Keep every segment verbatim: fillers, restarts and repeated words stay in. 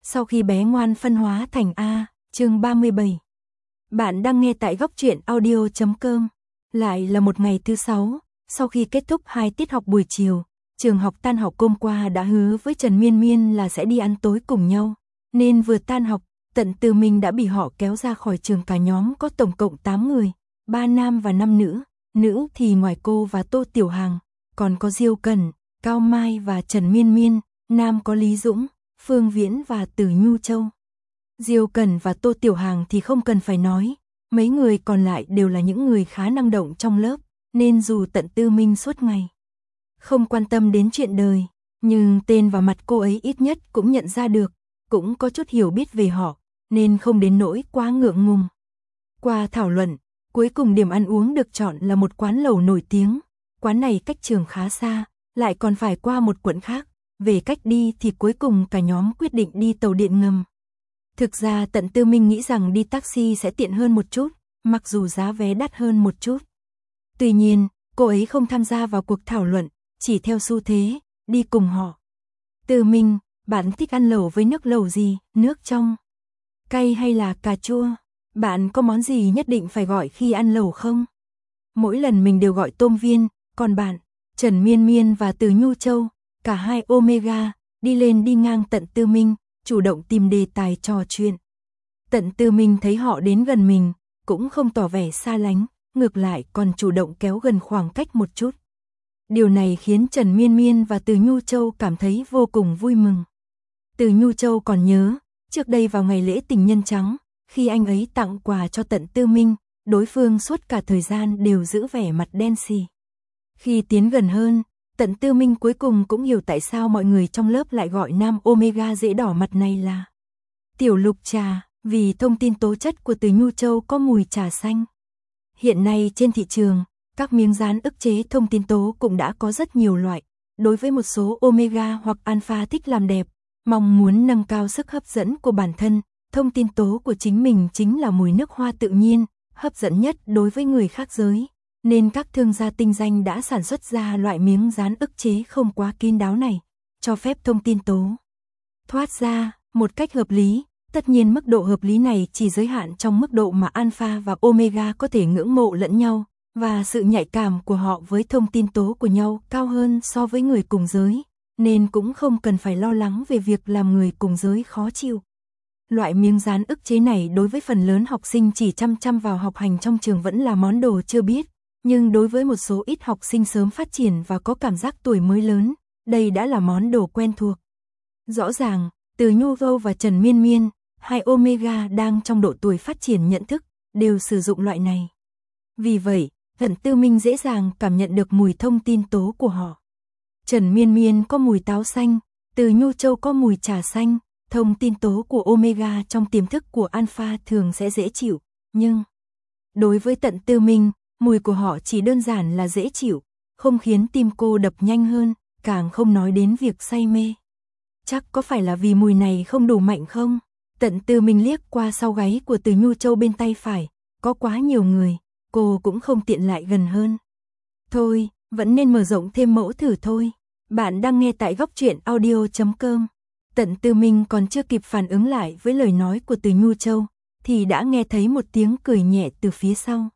Sau khi bé ngoan phân hóa thành A, chương ba mươi bảy. Bạn đang nghe tại góc truyện audio chấm com. Lại là một ngày thứ sáu, sau khi kết thúc hai tiết học buổi chiều, trường học tan học hôm qua đã hứa với Trần Miên Miên là sẽ đi ăn tối cùng nhau, nên vừa tan học, Tận Tư Minh đã bị họ kéo ra khỏi trường. Cả nhóm có tổng cộng tám người, ba nam và năm nữ, nữ thì ngoài cô và Tô Tiểu Hằng, còn có Diêu Cẩn, Cao Mai và Trần Miên Miên, nam có Lý Dũng, Phương Viễn và Từ Nhu Châu. Diêu Cẩn và Tô Tiểu Hằng thì không cần phải nói, mấy người còn lại đều là những người khá năng động trong lớp, nên dù Tận Tư Minh suốt ngày không quan tâm đến chuyện đời, nhưng tên và mặt cô ấy ít nhất cũng nhận ra được, cũng có chút hiểu biết về họ, nên không đến nỗi quá ngượng ngùng. Qua thảo luận, cuối cùng điểm ăn uống được chọn là một quán lẩu nổi tiếng, quán này cách trường khá xa, lại còn phải qua một quận khác, về cách đi thì cuối cùng cả nhóm quyết định đi tàu điện ngầm. Thực ra Tận Tư Minh nghĩ rằng đi taxi sẽ tiện hơn một chút, mặc dù giá vé đắt hơn một chút. Tuy nhiên, cô ấy không tham gia vào cuộc thảo luận, chỉ theo xu thế, đi cùng họ. Tư Minh, bạn thích ăn lẩu với nước lẩu gì, nước trong, cay hay là cà chua? Bạn có món gì nhất định phải gọi khi ăn lẩu không? Mỗi lần mình đều gọi tôm viên, còn bạn, Trần Miên Miên và Từ Nhu Châu, cả hai Omega, đi lên đi ngang Tận Tư Minh, chủ động tìm đề tài trò chuyện. Tận Tư Minh thấy họ đến gần mình, cũng không tỏ vẻ xa lánh, ngược lại còn chủ động kéo gần khoảng cách một chút. Điều này khiến Trần Miên Miên và Từ Nhu Châu cảm thấy vô cùng vui mừng. Từ Nhu Châu còn nhớ, trước đây vào ngày lễ tình nhân trắng, khi anh ấy tặng quà cho Tận Tư Minh, đối phương suốt cả thời gian đều giữ vẻ mặt đen xì. Khi tiến gần hơn, Tận Tư Minh cuối cùng cũng hiểu tại sao mọi người trong lớp lại gọi nam Omega dễ đỏ mặt này là Tiểu Lục Trà, vì thông tin tố chất của Từ Nhu Châu có mùi trà xanh. Hiện nay trên thị trường, các miếng dán ức chế thông tin tố cũng đã có rất nhiều loại. Đối với một số Omega hoặc Alpha thích làm đẹp, mong muốn nâng cao sức hấp dẫn của bản thân, thông tin tố của chính mình chính là mùi nước hoa tự nhiên, hấp dẫn nhất đối với người khác giới. Nên các thương gia tinh danh đã sản xuất ra loại miếng dán ức chế không quá kín đáo này, cho phép thông tin tố thoát ra một cách hợp lý. Tất nhiên mức độ hợp lý này chỉ giới hạn trong mức độ mà Alpha và Omega có thể ngưỡng mộ lẫn nhau, và sự nhạy cảm của họ với thông tin tố của nhau cao hơn so với người cùng giới, nên cũng không cần phải lo lắng về việc làm người cùng giới khó chịu. Loại miếng dán ức chế này đối với phần lớn học sinh chỉ chăm chăm vào học hành trong trường vẫn là món đồ chưa biết, nhưng đối với một số ít học sinh sớm phát triển và có cảm giác tuổi mới lớn, đây đã là món đồ quen thuộc. Rõ ràng, Từ Nhu Châu và Trần Miên Miên, hai Omega đang trong độ tuổi phát triển nhận thức, đều sử dụng loại này. Vì vậy, Tận Tư Minh dễ dàng cảm nhận được mùi thông tin tố của họ. Trần Miên Miên có mùi táo xanh, Từ Nhu Châu có mùi trà xanh, thông tin tố của Omega trong tiềm thức của Alpha thường sẽ dễ chịu, nhưng đối với Tận Tư Minh, mùi của họ chỉ đơn giản là dễ chịu, không khiến tim cô đập nhanh hơn, càng không nói đến việc say mê. Chắc có phải là vì mùi này không đủ mạnh không? Tận Tư Minh liếc qua sau gáy của Từ Nhu Châu bên tay phải, có quá nhiều người, cô cũng không tiện lại gần hơn. Thôi, vẫn nên mở rộng thêm mẫu thử thôi. Bạn đang nghe tại góc truyện audio chấm com. Tận Tư Minh còn chưa kịp phản ứng lại với lời nói của Từ Nhu Châu, thì đã nghe thấy một tiếng cười nhẹ từ phía sau.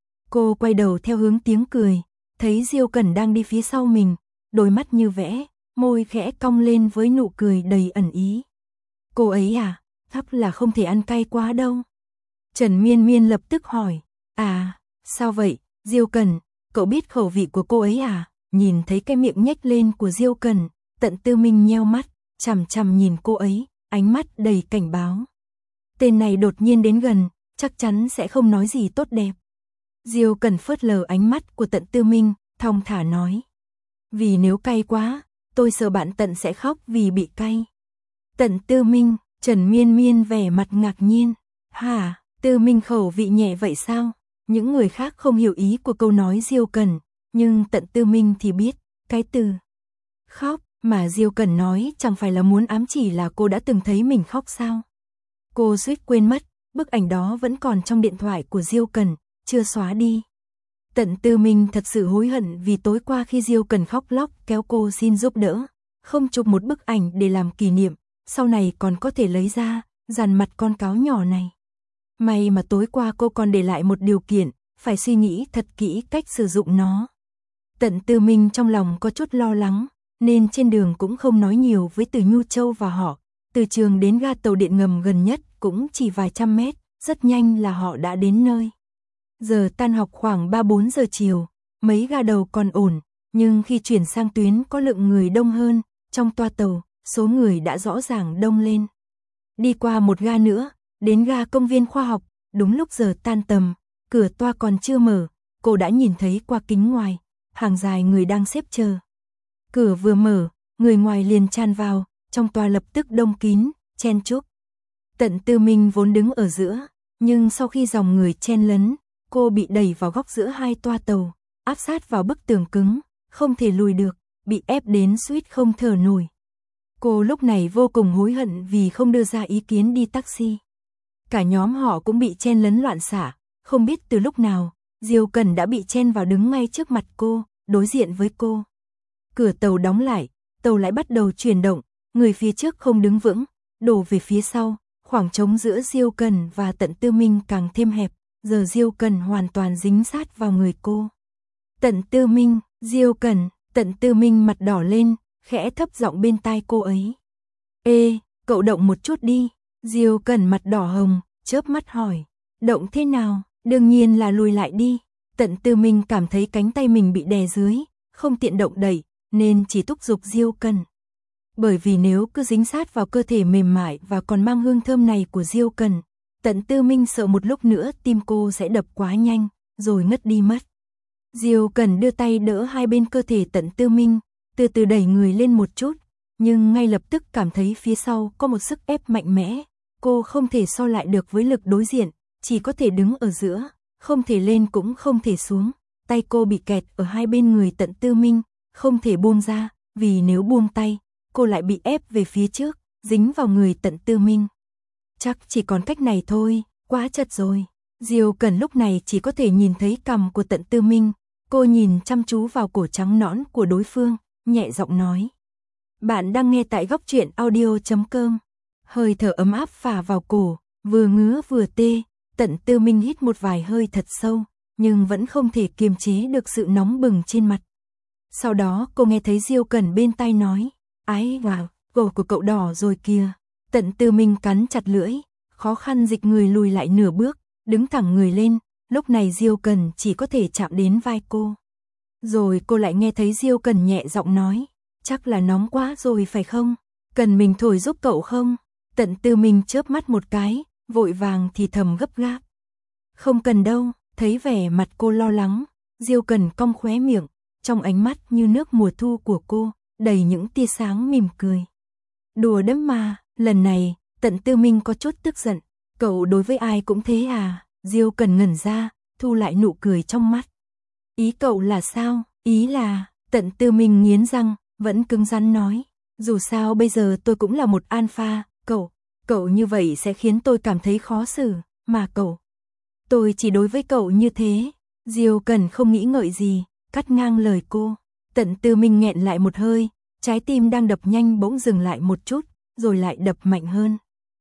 Cô quay đầu theo hướng tiếng cười, thấy Diêu Cẩn đang đi phía sau mình, đôi mắt như vẽ, môi khẽ cong lên với nụ cười đầy ẩn ý. Cô ấy à, thấp là không thể ăn cay quá đâu. Trần Miên Miên lập tức hỏi, à, sao vậy, Diêu Cẩn, cậu biết khẩu vị của cô ấy à? Nhìn thấy cái miệng nhếch lên của Diêu Cẩn, Tận Tư Minh nheo mắt, chằm chằm nhìn cô ấy, ánh mắt đầy cảnh báo. Tên này đột nhiên đến gần, chắc chắn sẽ không nói gì tốt đẹp. Diêu Cẩn phớt lờ ánh mắt của Tận Tư Minh, thong thả nói. Vì nếu cay quá, tôi sợ bạn Tận sẽ khóc vì bị cay. Tận Tư Minh, Trần Miên Miên vẻ mặt ngạc nhiên. Hả, Tư Minh khẩu vị nhẹ vậy sao? Những người khác không hiểu ý của câu nói Diêu Cẩn, nhưng Tận Tư Minh thì biết, cái từ khóc mà Diêu Cẩn nói chẳng phải là muốn ám chỉ là cô đã từng thấy mình khóc sao? Cô suýt quên mất, bức ảnh đó vẫn còn trong điện thoại của Diêu Cẩn, chưa xóa đi. Tận Tư Minh thật sự hối hận vì tối qua khi Diêu Cẩn khóc lóc kéo cô xin giúp đỡ, không chụp một bức ảnh để làm kỷ niệm, sau này còn có thể lấy ra, dằn mặt con cáo nhỏ này. May mà tối qua cô còn để lại một điều kiện, phải suy nghĩ thật kỹ cách sử dụng nó. Tận Tư Minh trong lòng có chút lo lắng, nên trên đường cũng không nói nhiều với Từ Nhu Châu và họ. Từ trường đến ga tàu điện ngầm gần nhất cũng chỉ vài trăm mét, rất nhanh là họ đã đến nơi. Giờ tan học khoảng ba bốn giờ chiều, mấy ga đầu còn ổn, nhưng khi chuyển sang tuyến có lượng người đông hơn, trong toa tàu, số người đã rõ ràng đông lên. Đi qua một ga nữa, đến ga công viên khoa học, đúng lúc giờ tan tầm, cửa toa còn chưa mở, cô đã nhìn thấy qua kính ngoài, hàng dài người đang xếp chờ. Cửa vừa mở, người ngoài liền tràn vào, trong toa lập tức đông kín, chen chúc. Tận Tư Minh vốn đứng ở giữa, nhưng sau khi dòng người chen lấn, cô bị đẩy vào góc giữa hai toa tàu, áp sát vào bức tường cứng, không thể lùi được, bị ép đến suýt không thở nổi. Cô lúc này vô cùng hối hận vì không đưa ra ý kiến đi taxi. Cả nhóm họ cũng bị chen lấn loạn xạ, không biết từ lúc nào, Diêu Cần đã bị chen vào đứng ngay trước mặt cô, đối diện với cô. Cửa tàu đóng lại, tàu lại bắt đầu chuyển động, người phía trước không đứng vững, đổ về phía sau, khoảng trống giữa Diêu Cần và Tận Tư Minh càng thêm hẹp, giờ Diêu Cần hoàn toàn dính sát vào người cô. Tận Tư Minh, Diêu Cần, Tận Tư Minh mặt đỏ lên, khẽ thấp giọng bên tai cô ấy. Ê, cậu động một chút đi. Diêu Cần mặt đỏ hồng, chớp mắt hỏi. Động thế nào? Đương nhiên là lùi lại đi. Tận Tư Minh cảm thấy cánh tay mình bị đè dưới, không tiện động đẩy, nên chỉ thúc giục Diêu Cần. Bởi vì nếu cứ dính sát vào cơ thể mềm mại và còn mang hương thơm này của Diêu Cần, Tận Tư Minh sợ một lúc nữa tim cô sẽ đập quá nhanh, rồi ngất đi mất. Diêu Cần đưa tay đỡ hai bên cơ thể Tận Tư Minh, từ từ đẩy người lên một chút, nhưng ngay lập tức cảm thấy phía sau có một sức ép mạnh mẽ, cô không thể so lại được với lực đối diện, chỉ có thể đứng ở giữa, không thể lên cũng không thể xuống, tay cô bị kẹt ở hai bên người Tận Tư Minh, không thể buông ra, vì nếu buông tay, cô lại bị ép về phía trước, dính vào người Tận Tư Minh. Chắc chỉ còn cách này thôi, quá chật rồi. Diêu Cần lúc này chỉ có thể nhìn thấy cằm của Tận Tư Minh, cô nhìn chăm chú vào cổ trắng nõn của đối phương, nhẹ giọng nói. Bạn đang nghe tại góc truyện audio chấm com. Hơi thở ấm áp phả vào cổ, vừa ngứa vừa tê, Tận Tư Minh hít một vài hơi thật sâu, nhưng vẫn không thể kiềm chế được sự nóng bừng trên mặt. Sau đó cô nghe thấy Diêu Cần bên tai nói, ái wow, cổ của cậu đỏ rồi kìa. Tận Tư Minh cắn chặt lưỡi, khó khăn dịch người lùi lại nửa bước, đứng thẳng người lên, lúc này Diêu Cần chỉ có thể chạm đến vai cô. Rồi cô lại nghe thấy Diêu Cần nhẹ giọng nói, chắc là nóng quá rồi phải không? Cần mình thổi giúp cậu không? Tận Tư Minh chớp mắt một cái, vội vàng thì thầm gấp gáp. Không cần đâu, thấy vẻ mặt cô lo lắng, Diêu Cần cong khóe miệng, trong ánh mắt như nước mùa thu của cô, đầy những tia sáng mỉm cười. Đùa đấm mà, lần này, Tận Tư Minh có chút tức giận, cậu đối với ai cũng thế à? Diêu Cần ngẩn ra, thu lại nụ cười trong mắt. Ý cậu là sao? Ý là, Tận Tư Minh nghiến răng, vẫn cứng rắn nói, dù sao bây giờ tôi cũng là một alpha, cậu, cậu như vậy sẽ khiến tôi cảm thấy khó xử, mà cậu, tôi chỉ đối với cậu như thế. Diêu Cần không nghĩ ngợi gì, cắt ngang lời cô. Tận Tư Minh nghẹn lại một hơi, trái tim đang đập nhanh bỗng dừng lại một chút, rồi lại đập mạnh hơn.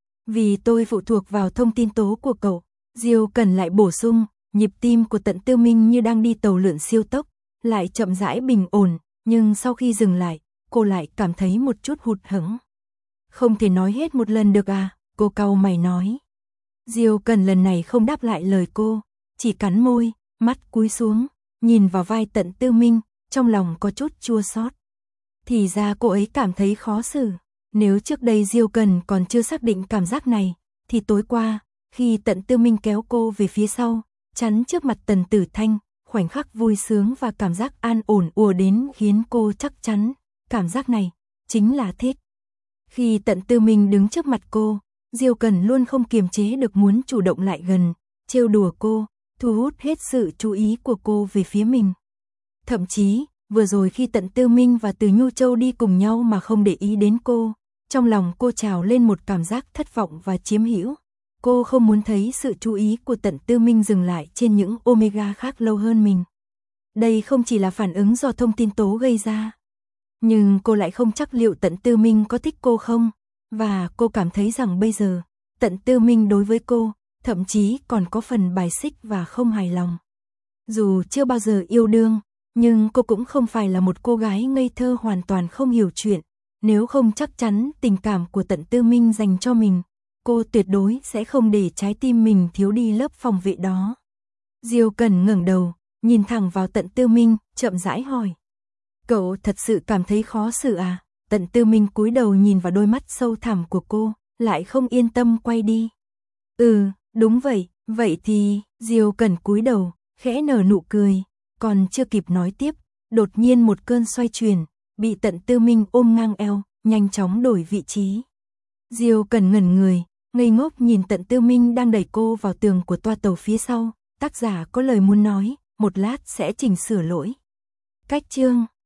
Vì tôi phụ thuộc vào thông tin tố của cậu. Diêu Cần lại bổ sung, nhịp tim của Tận Tư Minh như đang đi tàu lượn siêu tốc, lại chậm rãi bình ổn, nhưng sau khi dừng lại, cô lại cảm thấy một chút hụt hẫng. Không thể nói hết một lần được à? Cô cau mày nói. Diêu Cần lần này không đáp lại lời cô, chỉ cắn môi, mắt cúi xuống, nhìn vào vai Tận Tư Minh, trong lòng có chút chua xót. Thì ra cô ấy cảm thấy khó xử. Nếu trước đây Diêu Cần còn chưa xác định cảm giác này, thì tối qua, khi Tận Tư Minh kéo cô về phía sau, chắn trước mặt Tần Tử Thanh, khoảnh khắc vui sướng và cảm giác an ổn ùa đến khiến cô chắc chắn, cảm giác này, chính là thích. Khi Tận Tư Minh đứng trước mặt cô, Diêu Cần luôn không kiềm chế được muốn chủ động lại gần, trêu đùa cô, thu hút hết sự chú ý của cô về phía mình. Thậm chí, vừa rồi khi Tận Tư Minh và Từ Nhu Châu đi cùng nhau mà không để ý đến cô, trong lòng cô trào lên một cảm giác thất vọng và chiếm hữu. Cô không muốn thấy sự chú ý của Tận Tư Minh dừng lại trên những Omega khác lâu hơn mình. Đây không chỉ là phản ứng do thông tin tố gây ra. Nhưng cô lại không chắc liệu Tận Tư Minh có thích cô không, Và cô cảm thấy rằng bây giờ, Tận Tư Minh đối với cô, thậm chí còn có phần bài xích và không hài lòng. Dù chưa bao giờ yêu đương, nhưng cô cũng không phải là một cô gái ngây thơ hoàn toàn không hiểu chuyện. Nếu không chắc chắn tình cảm của Tận Tư Minh dành cho mình, cô tuyệt đối sẽ không để trái tim mình thiếu đi lớp phòng vệ đó. Diêu Cần ngẩng đầu, nhìn thẳng vào Tận Tư Minh, chậm rãi hỏi. Cậu thật sự cảm thấy khó xử à? Tận Tư Minh cúi đầu nhìn vào đôi mắt sâu thẳm của cô, lại không yên tâm quay đi. Ừ, đúng vậy, vậy thì, Diêu Cần cúi đầu, khẽ nở nụ cười, còn chưa kịp nói tiếp, đột nhiên một cơn xoay chuyển, bị Tận Tư Minh ôm ngang eo, nhanh chóng đổi vị trí. Diêu Cần ngẩn người, ngây ngốc nhìn Tận Tư Minh đang đẩy cô vào tường của toa tàu phía sau, tác giả có lời muốn nói, một lát sẽ chỉnh sửa lỗi. Cách chương